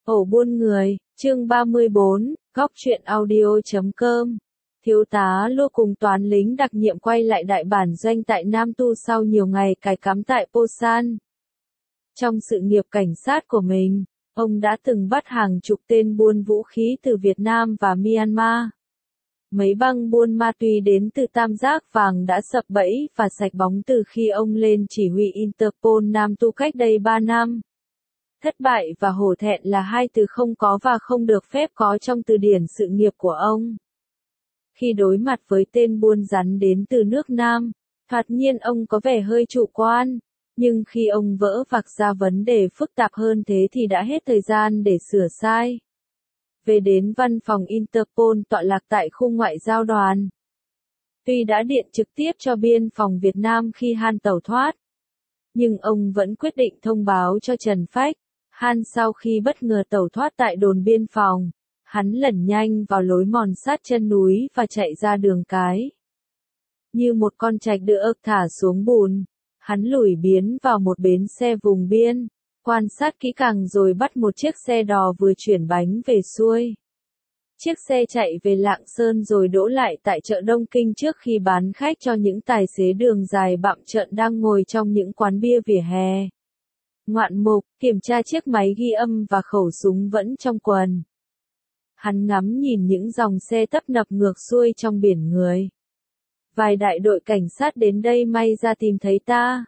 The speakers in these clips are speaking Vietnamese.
Ổ buôn người, chương 34, góc truyện audio.com. Thiếu tá Lô cùng toán lính đặc nhiệm quay lại đại bản doanh tại Nam Tu sau nhiều ngày cài cắm tại Posan. Trong sự nghiệp cảnh sát của mình, ông đã từng bắt hàng chục tên buôn vũ khí từ Việt Nam và Myanmar. Mấy băng buôn ma túy đến từ Tam Giác Vàng đã sập bẫy và sạch bóng từ khi ông lên chỉ huy Interpol Nam Tu cách đây 3 năm. Thất bại và hổ thẹn là hai từ không có và không được phép có trong từ điển sự nghiệp của ông. Khi đối mặt với tên buôn rắn đến từ nước Nam, thoạt nhiên ông có vẻ hơi chủ quan, nhưng khi ông vỡ vạc ra vấn đề phức tạp hơn thế thì đã hết thời gian để sửa sai. Về đến văn phòng Interpol tọa lạc tại khu ngoại giao đoàn. Tuy đã điện trực tiếp cho biên phòng Việt Nam khi Han tẩu thoát, nhưng ông vẫn quyết định thông báo cho Trần Phách. Han sau khi bất ngờ tẩu thoát tại đồn biên phòng, hắn lẩn nhanh vào lối mòn sát chân núi và chạy ra đường cái. Như một con trạch được thả xuống bùn, hắn lủi biến vào một bến xe vùng biên, quan sát kỹ càng rồi bắt một chiếc xe đò vừa chuyển bánh về xuôi. Chiếc xe chạy về Lạng Sơn rồi đỗ lại tại chợ Đông Kinh trước khi bán khách cho những tài xế đường dài bặm trợn đang ngồi trong những quán bia vỉa hè. Ngoạn mục, kiểm tra chiếc máy ghi âm và khẩu súng vẫn trong quần. Hắn ngắm nhìn những dòng xe tấp nập ngược xuôi trong biển người. Vài đại đội cảnh sát đến đây may ra tìm thấy ta.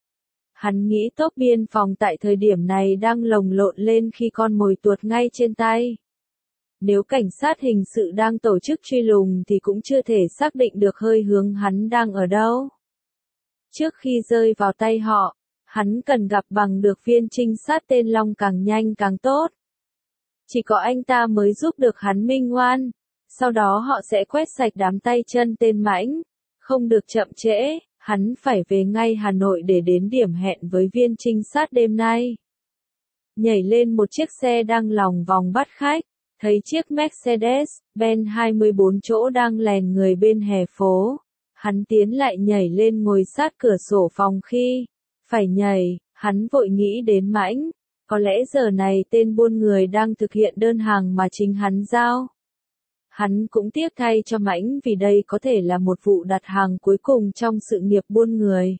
Hắn nghĩ tốp biên phòng tại thời điểm này đang lồng lộn lên khi con mồi tuột ngay trên tay. Nếu cảnh sát hình sự đang tổ chức truy lùng thì cũng chưa thể xác định được hơi hướng hắn đang ở đâu. Trước khi rơi vào tay họ, hắn cần gặp bằng được viên trinh sát tên Long càng nhanh càng tốt. Chỉ có anh ta mới giúp được hắn minh oan, sau đó họ sẽ quét sạch đám tay chân tên Mãnh. Không được chậm trễ, hắn phải về ngay Hà Nội để đến điểm hẹn với viên trinh sát đêm nay. Nhảy lên một chiếc xe đang lòng vòng bắt khách, thấy chiếc Mercedes-Benz 24 chỗ đang lèn người bên hè phố. Hắn tiến lại nhảy lên ngồi sát cửa sổ phòng khi phải nhảy, hắn vội nghĩ đến Mãnh, có lẽ giờ này tên buôn người đang thực hiện đơn hàng mà chính hắn giao. Hắn cũng tiếc thay cho Mãnh vì đây có thể là một vụ đặt hàng cuối cùng trong sự nghiệp buôn người.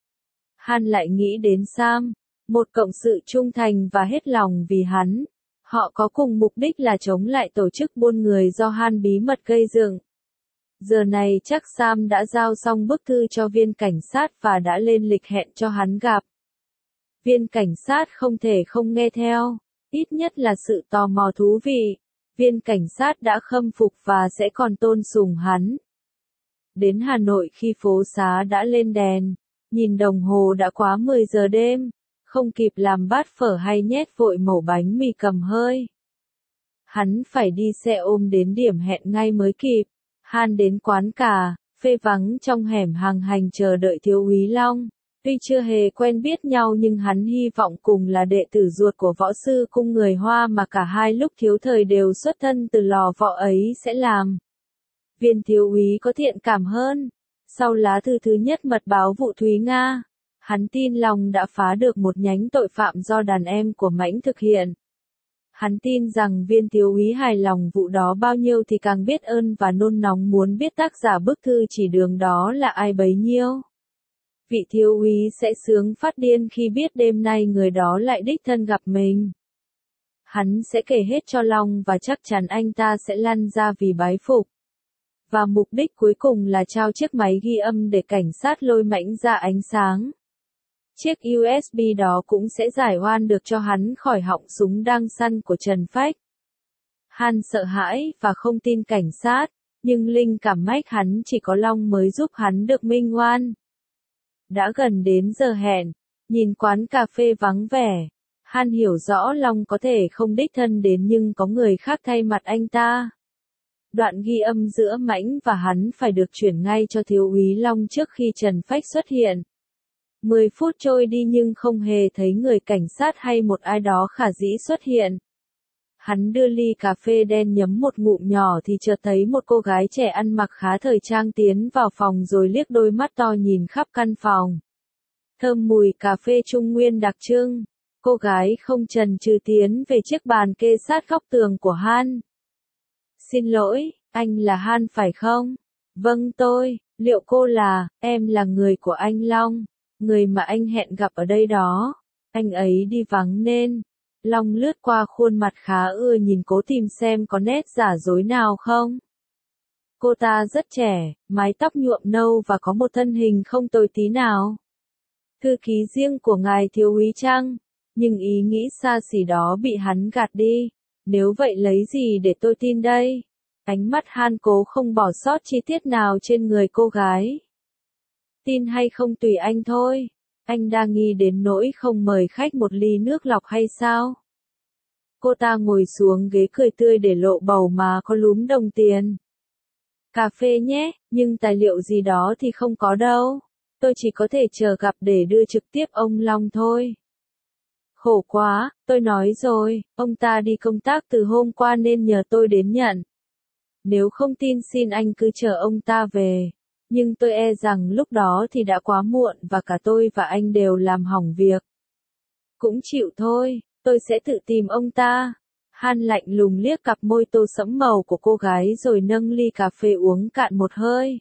Han lại nghĩ đến Sam, một cộng sự trung thành và hết lòng vì hắn. Họ có cùng mục đích là chống lại tổ chức buôn người do Han bí mật gây dựng. Giờ này chắc Sam đã giao xong bức thư cho viên cảnh sát và đã lên lịch hẹn cho hắn gặp. Viên cảnh sát không thể không nghe theo, ít nhất là sự tò mò thú vị. Viên cảnh sát đã khâm phục và sẽ còn tôn sùng hắn. Đến Hà Nội khi phố xá đã lên đèn, nhìn đồng hồ đã quá 10 giờ đêm, không kịp làm bát phở hay nhét vội mẩu bánh mì cầm hơi. Hắn phải đi xe ôm đến điểm hẹn ngay mới kịp. Han đến quán cà phê vắng trong hẻm hàng hành chờ đợi thiếu úy Long. Tuy chưa hề quen biết nhau nhưng hắn hy vọng cùng là đệ tử ruột của võ sư cung người Hoa mà cả hai lúc thiếu thời đều xuất thân từ lò võ ấy sẽ làm. Viên thiếu úy có thiện cảm hơn. Sau lá thư thứ nhất mật báo vụ Thúy Nga, hắn tin Long đã phá được một nhánh tội phạm do đàn em của Mãnh thực hiện. Hắn tin rằng viên thiếu úy hài lòng vụ đó bao nhiêu thì càng biết ơn và nôn nóng muốn biết tác giả bức thư chỉ đường đó là ai bấy nhiêu. Vị thiếu úy sẽ sướng phát điên khi biết đêm nay người đó lại đích thân gặp mình. Hắn sẽ kể hết cho Long và chắc chắn anh ta sẽ lăn ra vì bái phục. Và mục đích cuối cùng là trao chiếc máy ghi âm để cảnh sát lôi Mãnh ra ánh sáng. Chiếc USB đó cũng sẽ giải oan được cho hắn khỏi họng súng đang săn của Trần Phách. Han sợ hãi và không tin cảnh sát, nhưng linh cảm mách hắn chỉ có Long mới giúp hắn được minh oan. Đã gần đến giờ hẹn, nhìn quán cà phê vắng vẻ, Han hiểu rõ Long có thể không đích thân đến nhưng có người khác thay mặt anh ta. Đoạn ghi âm giữa Mãnh và hắn phải được chuyển ngay cho thiếu úy Long trước khi Trần Phách xuất hiện. 10 phút trôi đi nhưng không hề thấy người cảnh sát hay một ai đó khả dĩ xuất hiện. Hắn đưa ly cà phê đen nhấm một ngụm nhỏ thì chợt thấy một cô gái trẻ ăn mặc khá thời trang tiến vào phòng rồi liếc đôi mắt to nhìn khắp căn phòng. Thơm mùi cà phê Trung Nguyên đặc trưng. Cô gái không chần chừ tiến về chiếc bàn kê sát góc tường của Han. Xin lỗi, anh là Han phải không? Vâng tôi, liệu cô là, em là người của anh Long, người mà anh hẹn gặp ở đây đó. Anh ấy đi vắng nên. Long lướt qua khuôn mặt khá ưa nhìn cố tìm xem có nét giả dối nào không. Cô ta rất trẻ, mái tóc nhuộm nâu và có một thân hình không tồi tí nào. Thư ký riêng của ngài thiếu úy chăng? Nhưng ý nghĩ xa xỉ đó bị hắn gạt đi. Nếu vậy lấy gì để tôi tin đây? Ánh mắt Han cố không bỏ sót chi tiết nào trên người cô gái. Tin hay không tùy anh thôi. Anh đang nghi đến nỗi không mời khách một ly nước lọc hay sao? Cô ta ngồi xuống ghế cười tươi để lộ bầu má có lúm đồng tiền. Cà phê nhé, nhưng tài liệu gì đó thì không có đâu. Tôi chỉ có thể chờ gặp để đưa trực tiếp ông Long thôi. Khổ quá, tôi nói rồi, ông ta đi công tác từ hôm qua nên nhờ tôi đến nhận. Nếu không tin xin anh cứ chờ ông ta về. Nhưng tôi e rằng lúc đó thì đã quá muộn và cả tôi và anh đều làm hỏng việc. Cũng chịu thôi, tôi sẽ tự tìm ông ta. Han lạnh lùng liếc cặp môi tô sẫm màu của cô gái rồi nâng ly cà phê uống cạn một hơi.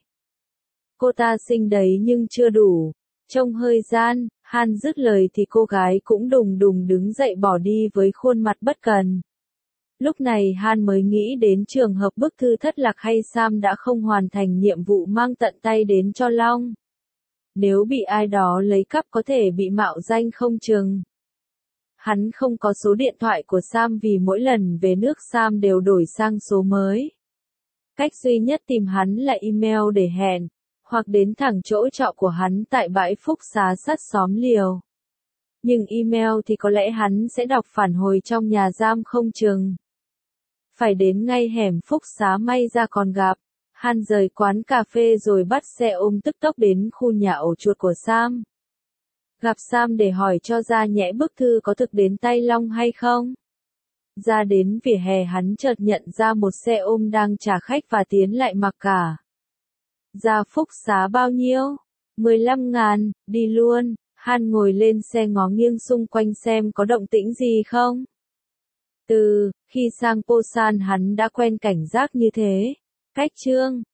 Cô ta xinh đấy nhưng chưa đủ. Trông hơi gian, Han dứt lời thì cô gái cũng đùng đùng đứng dậy bỏ đi với khuôn mặt bất cần. Lúc này Han mới nghĩ đến trường hợp bức thư thất lạc hay Sam đã không hoàn thành nhiệm vụ mang tận tay đến cho Long. Nếu bị ai đó lấy cắp có thể bị mạo danh không chừng. Hắn không có số điện thoại của Sam vì mỗi lần về nước Sam đều đổi sang số mới. Cách duy nhất tìm hắn là email để hẹn, hoặc đến thẳng chỗ trọ của hắn tại bãi phúc xá sát xóm liều. Nhưng email thì có lẽ hắn sẽ đọc phản hồi trong nhà giam không chừng. Phải đến ngay hẻm phúc xá may ra còn gặp. Han rời quán cà phê rồi bắt xe ôm tức tốc đến khu nhà ổ chuột của Sam. Gặp Sam để hỏi cho ra nhẽ bức thư có thực đến tay Long hay không. Ra đến vỉa hè hắn chợt nhận ra một xe ôm đang trả khách và tiến lại mặc cả. Ra phúc xá bao nhiêu? 15.000, đi luôn. Han ngồi lên xe ngó nghiêng xung quanh xem có động tĩnh gì không. Khi sang Posan hắn đã quen cảnh giác như thế. Cách chương